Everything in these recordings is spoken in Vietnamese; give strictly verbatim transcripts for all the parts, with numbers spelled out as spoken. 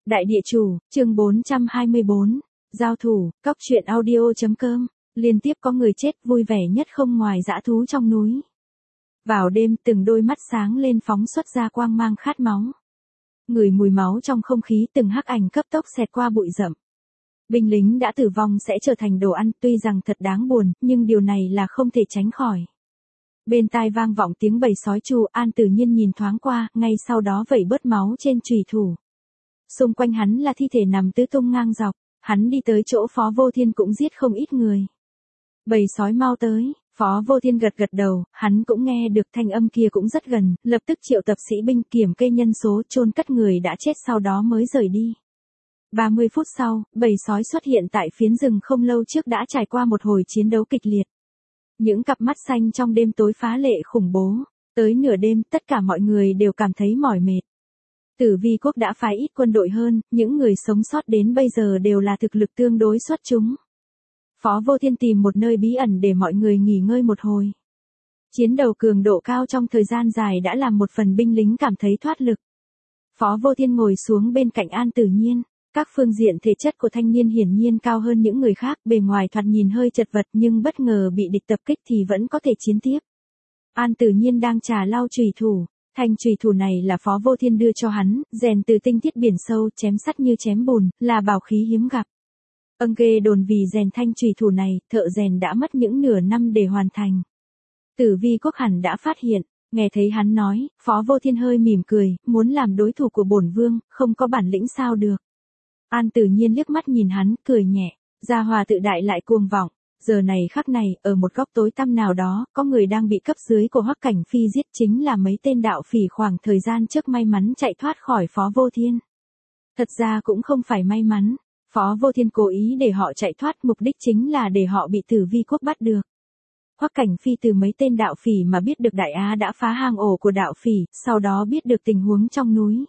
Đại địa chủ, chương bốn trăm hai mươi bốn. Giao thủ, cóc truyện audio.com. Liên tiếp có người chết vui vẻ nhất không ngoài dã thú trong núi. Vào đêm, từng đôi mắt sáng lên phóng xuất ra quang mang khát máu. Ngửi mùi máu trong không khí, từng hắc ảnh cấp tốc xẹt qua bụi rậm. Binh lính đã tử vong sẽ trở thành đồ ăn, tuy rằng thật đáng buồn, nhưng điều này là không thể tránh khỏi. Bên tai vang vọng tiếng bầy sói tru, An Tử Nhiên nhìn thoáng qua, ngay sau đó vẩy bớt máu trên chùy thủ. Xung quanh hắn là thi thể nằm tứ tung ngang dọc, hắn đi tới chỗ Phó Vô Thiên cũng giết không ít người. Bầy sói mau tới, Phó Vô Thiên gật gật đầu, hắn cũng nghe được thanh âm kia cũng rất gần, lập tức triệu tập sĩ binh kiểm kê nhân số, chôn cất người đã chết sau đó mới rời đi. ba mươi phút sau, bầy sói xuất hiện tại phiến rừng không lâu trước đã trải qua một hồi chiến đấu kịch liệt. Những cặp mắt xanh trong đêm tối phá lệ khủng bố, tới nửa đêm tất cả mọi người đều cảm thấy mỏi mệt. Tử Vi quốc đã phái ít quân đội hơn, những người sống sót đến bây giờ đều là thực lực tương đối xuất chúng. Phó Vô Thiên tìm một nơi bí ẩn để mọi người nghỉ ngơi một hồi. Chiến đấu cường độ cao trong thời gian dài đã làm một phần binh lính cảm thấy thoát lực. Phó Vô Thiên ngồi xuống bên cạnh An Tử Nhiên. Các phương diện thể chất của thanh niên hiển nhiên cao hơn những người khác, bề ngoài thoạt nhìn hơi chật vật nhưng bất ngờ bị địch tập kích thì vẫn có thể chiến tiếp. An Tử Nhiên đang trà lau chùy thủ, thanh chùy thủ này là Phó Vô Thiên đưa cho hắn, rèn từ tinh thiết biển sâu, chém sắt như chém bùn, là bảo khí hiếm gặp. Âng ghê đồn vì rèn thanh chùy thủ này, thợ rèn đã mất những nửa năm để hoàn thành. Tử Vi quốc hẳn đã phát hiện, nghe thấy hắn nói, Phó Vô Thiên hơi mỉm cười, muốn làm đối thủ của bổn vương, không có bản lĩnh sao được. An Tử Nhiên liếc mắt nhìn hắn, cười nhẹ, gia hòa tự đại lại cuồng vọng. Giờ này khắc này, ở một góc tối tăm nào đó, có người đang bị cấp dưới của Hoắc Cảnh Phi giết, chính là mấy tên đạo phỉ khoảng thời gian trước may mắn chạy thoát khỏi Phó Vô Thiên. Thật ra cũng không phải may mắn, Phó Vô Thiên cố ý để họ chạy thoát, mục đích chính là để họ bị Tử Vi quốc bắt được. Hoắc Cảnh Phi từ mấy tên đạo phỉ mà biết được Đại Á đã phá hang ổ của đạo phỉ, sau đó biết được tình huống trong núi.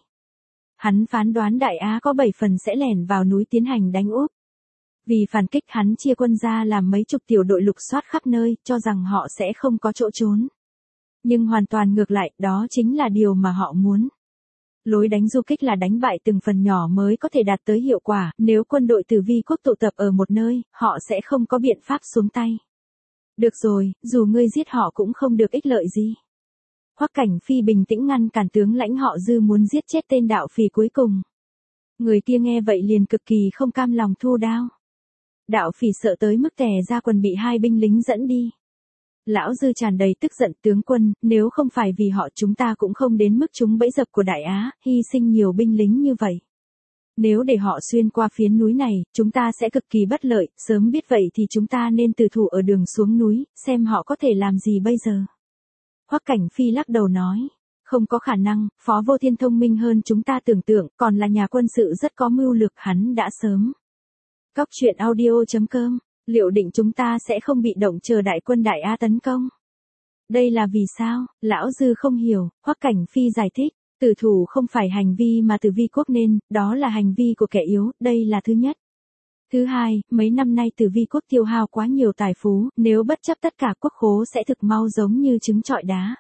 Hắn phán đoán Đại Á có bảy phần sẽ lẻn vào núi tiến hành đánh úp. Vì phản kích hắn chia quân ra làm mấy chục tiểu đội lục soát khắp nơi, cho rằng họ sẽ không có chỗ trốn. Nhưng hoàn toàn ngược lại, đó chính là điều mà họ muốn. Lối đánh du kích là đánh bại từng phần nhỏ mới có thể đạt tới hiệu quả, nếu quân đội Tử Vi quốc tụ tập ở một nơi, họ sẽ không có biện pháp xuống tay. Được rồi, dù ngươi giết họ cũng không được ích lợi gì. Hoắc Cảnh Phi bình tĩnh ngăn cản tướng lãnh họ Dư muốn giết chết tên đạo phỉ cuối cùng. Người kia nghe vậy liền cực kỳ không cam lòng thu đao. Đạo phỉ sợ tới mức tè ra quần bị hai binh lính dẫn đi. Lão Dư tràn đầy tức giận, tướng quân, nếu không phải vì họ chúng ta cũng không đến mức trúng bẫy dập của Đại Á, hy sinh nhiều binh lính như vậy. Nếu để họ xuyên qua phiến núi này, chúng ta sẽ cực kỳ bất lợi, sớm biết vậy thì chúng ta nên từ thủ ở đường xuống núi, xem họ có thể làm gì bây giờ. Hoắc Cảnh Phi lắc đầu nói, không có khả năng, Phó Vô Thiên thông minh hơn chúng ta tưởng tượng, còn là nhà quân sự rất có mưu lược, hắn đã sớm. Cóc truyện audio.com, liệu định chúng ta sẽ không bị động chờ đại quân Đại Á tấn công? Đây là vì sao? Lão Dư không hiểu, Hoắc Cảnh Phi giải thích, tử thủ không phải hành vi mà Tử Vi quốc nên, đó là hành vi của kẻ yếu, đây là thứ nhất. Thứ hai, mấy năm nay Tử Vi quốc tiêu hao quá nhiều tài phú, nếu bất chấp tất cả quốc khố sẽ thực mau giống như trứng trọi đá.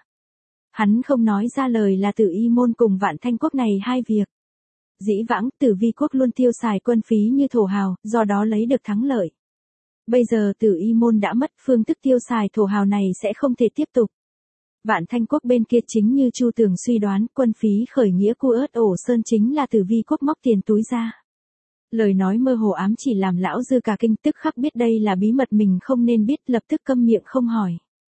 Hắn không nói ra lời là Tử Y môn cùng Vạn Thanh quốc này hai việc. Dĩ vãng, Tử Vi quốc luôn tiêu xài quân phí như thổ hào, do đó lấy được thắng lợi. Bây giờ Tử Y môn đã mất, phương thức tiêu xài thổ hào này sẽ không thể tiếp tục. Vạn Thanh quốc bên kia chính như Chu Tường suy đoán, quân phí khởi nghĩa cu ớt ổ sơn chính là Tử Vi quốc móc tiền túi ra. Lời nói mơ hồ ám chỉ làm lão Dư cả kinh, tức khắc biết đây là bí mật mình không nên biết, lập tức câm miệng không hỏi.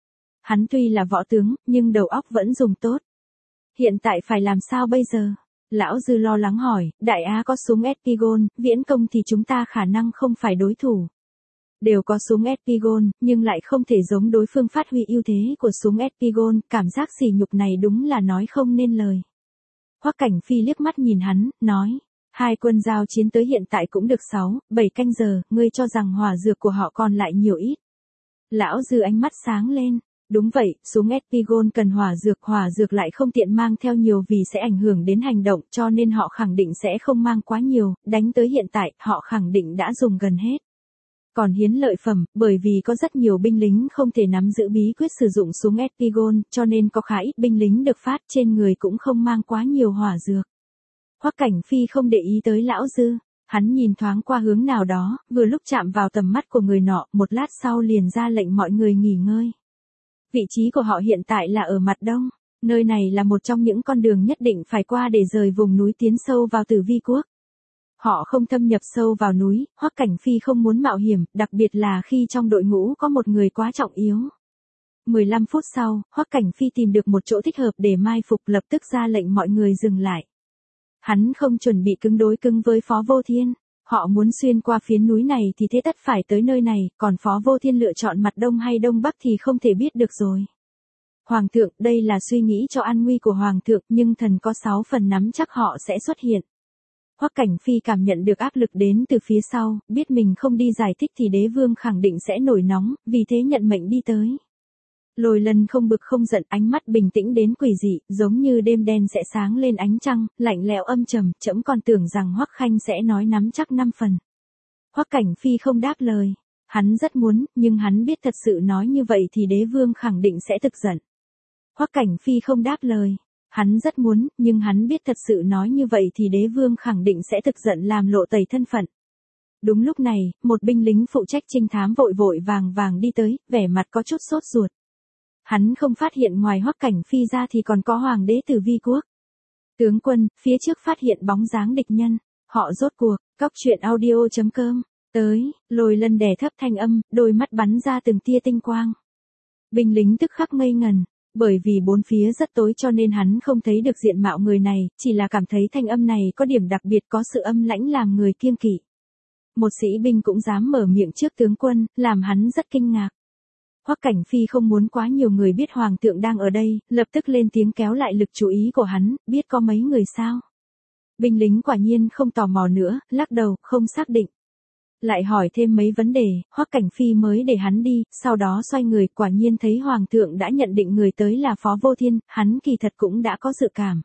Hắn tuy là võ tướng, nhưng đầu óc vẫn dùng tốt. Hiện tại phải làm sao bây giờ? Lão Dư lo lắng hỏi, Đại Á có súng Espigon, viễn công thì chúng ta khả năng không phải đối thủ. Đều có súng Espigon, nhưng lại không thể giống đối phương phát huy ưu thế của súng Espigon, cảm giác sỉ nhục này đúng là nói không nên lời. Hoắc Cảnh Phi liếc mắt nhìn hắn, nói. Hai quân giao chiến tới hiện tại cũng được sáu, bảy canh giờ, ngươi cho rằng hỏa dược của họ còn lại nhiều ít. Lão Dư ánh mắt sáng lên, đúng vậy, súng Espigon cần hỏa dược, hỏa dược lại không tiện mang theo nhiều vì sẽ ảnh hưởng đến hành động, cho nên họ khẳng định sẽ không mang quá nhiều, đánh tới hiện tại, họ khẳng định đã dùng gần hết. Còn hiến lợi phẩm, bởi vì có rất nhiều binh lính không thể nắm giữ bí quyết sử dụng súng Espigon, cho nên có khá ít binh lính được phát, trên người cũng không mang quá nhiều hỏa dược. Hoắc Cảnh Phi không để ý tới lão dư, hắn nhìn thoáng qua hướng nào đó, vừa lúc chạm vào tầm mắt của người nọ, một lát sau liền ra lệnh mọi người nghỉ ngơi. Vị trí của họ hiện tại là ở mặt đông, nơi này là một trong những con đường nhất định phải qua để rời vùng núi tiến sâu vào Tử Vi quốc. Họ không thâm nhập sâu vào núi, Hoắc Cảnh Phi không muốn mạo hiểm, đặc biệt là khi trong đội ngũ có một người quá trọng yếu. mười lăm phút sau, Hoắc Cảnh Phi tìm được một chỗ thích hợp để mai phục, lập tức ra lệnh mọi người dừng lại. Hắn không chuẩn bị cứng đối cứng với Phó Vô Thiên, họ muốn xuyên qua phiến núi này thì thế tất phải tới nơi này, còn Phó Vô Thiên lựa chọn mặt đông hay đông bắc thì không thể biết được rồi. Hoàng thượng, đây là suy nghĩ cho an nguy của Hoàng thượng, nhưng thần có sáu phần nắm chắc họ sẽ xuất hiện. Hoắc Cảnh Phi cảm nhận được áp lực đến từ phía sau, biết mình không đi giải thích thì đế vương khẳng định sẽ nổi nóng, vì thế nhận mệnh đi tới. Lôi Lân không bực không giận, ánh mắt bình tĩnh đến quỷ dị, giống như đêm đen sẽ sáng lên ánh trăng, lạnh lẽo âm trầm, trẫm còn tưởng rằng Hoắc Khanh sẽ nói nắm chắc năm phần. Hoắc Cảnh Phi không đáp lời, hắn rất muốn, nhưng hắn biết thật sự nói như vậy thì đế vương khẳng định sẽ tức giận. Hoắc Cảnh Phi không đáp lời, hắn rất muốn, nhưng hắn biết thật sự nói như vậy thì đế vương khẳng định sẽ tức giận làm lộ tẩy thân phận. Đúng lúc này, một binh lính phụ trách trinh thám vội vội vàng vàng đi tới, vẻ mặt có chút sốt ruột. Hắn không phát hiện ngoài Hoắc Cảnh Phi ra thì còn có Hoàng đế Tử Vi quốc. Tướng quân, phía trước phát hiện bóng dáng địch nhân, họ rốt cuộc, cóc truyện audio chấm com, tới, Lôi Lân đè thấp thanh âm, đôi mắt bắn ra từng tia tinh quang. Binh lính tức khắc ngây ngần, bởi vì bốn phía rất tối cho nên hắn không thấy được diện mạo người này, chỉ là cảm thấy thanh âm này có điểm đặc biệt, có sự âm lãnh làm người kiêng kỵ. Một sĩ binh cũng dám mở miệng trước tướng quân, làm hắn rất kinh ngạc. Hoắc Cảnh Phi không muốn quá nhiều người biết Hoàng thượng đang ở đây, lập tức lên tiếng kéo lại lực chú ý của hắn, biết có mấy người sao. Binh lính quả nhiên không tò mò nữa, lắc đầu, không xác định. Lại hỏi thêm mấy vấn đề, Hoắc Cảnh Phi mới để hắn đi, sau đó xoay người, quả nhiên thấy Hoàng thượng đã nhận định người tới là Phó Vô Thiên, hắn kỳ thật cũng đã có dự cảm.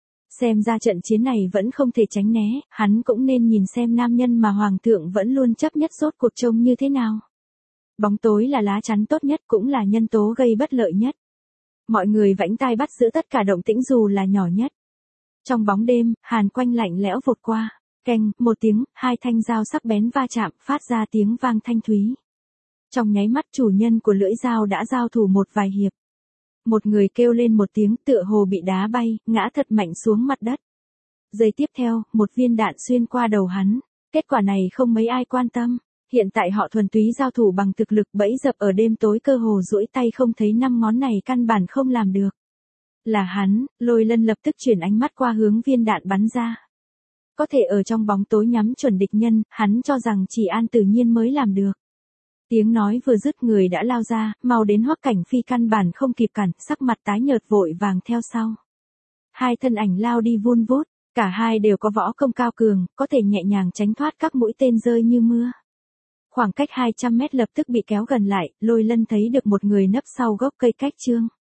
Xem ra trận chiến này vẫn không thể tránh né, hắn cũng nên nhìn xem nam nhân mà Hoàng thượng vẫn luôn chấp nhất rốt cuộc trông như thế nào. Bóng tối là lá chắn tốt nhất, cũng là nhân tố gây bất lợi nhất. Mọi người vãnh tai bắt giữ tất cả động tĩnh dù là nhỏ nhất. Trong bóng đêm, hàn quanh lạnh lẽo vụt qua. Keng, một tiếng, hai thanh dao sắc bén va chạm, phát ra tiếng vang thanh thúy. Trong nháy mắt chủ nhân của lưỡi dao đã giao thủ một vài hiệp. Một người kêu lên một tiếng tựa hồ bị đá bay, ngã thật mạnh xuống mặt đất. Giây tiếp theo, một viên đạn xuyên qua đầu hắn. Kết quả này không mấy ai quan tâm. Hiện tại họ thuần túy giao thủ bằng thực lực, bẫy dập ở đêm tối cơ hồ duỗi tay không thấy năm ngón này căn bản không làm được. Là hắn, Lôi Lân lập tức chuyển ánh mắt qua hướng viên đạn bắn ra. Có thể ở trong bóng tối nhắm chuẩn địch nhân, hắn cho rằng chỉ An tự nhiên mới làm được. Tiếng nói vừa dứt người đã lao ra, mau đến Hoắc Cảnh Phi căn bản không kịp cản, sắc mặt tái nhợt vội vàng theo sau. Hai thân ảnh lao đi vun vút, cả hai đều có võ công cao cường, có thể nhẹ nhàng tránh thoát các mũi tên rơi như mưa. Khoảng cách hai trăm mét lập tức bị kéo gần lại, Lôi Lân thấy được một người nấp sau gốc cây cách trương.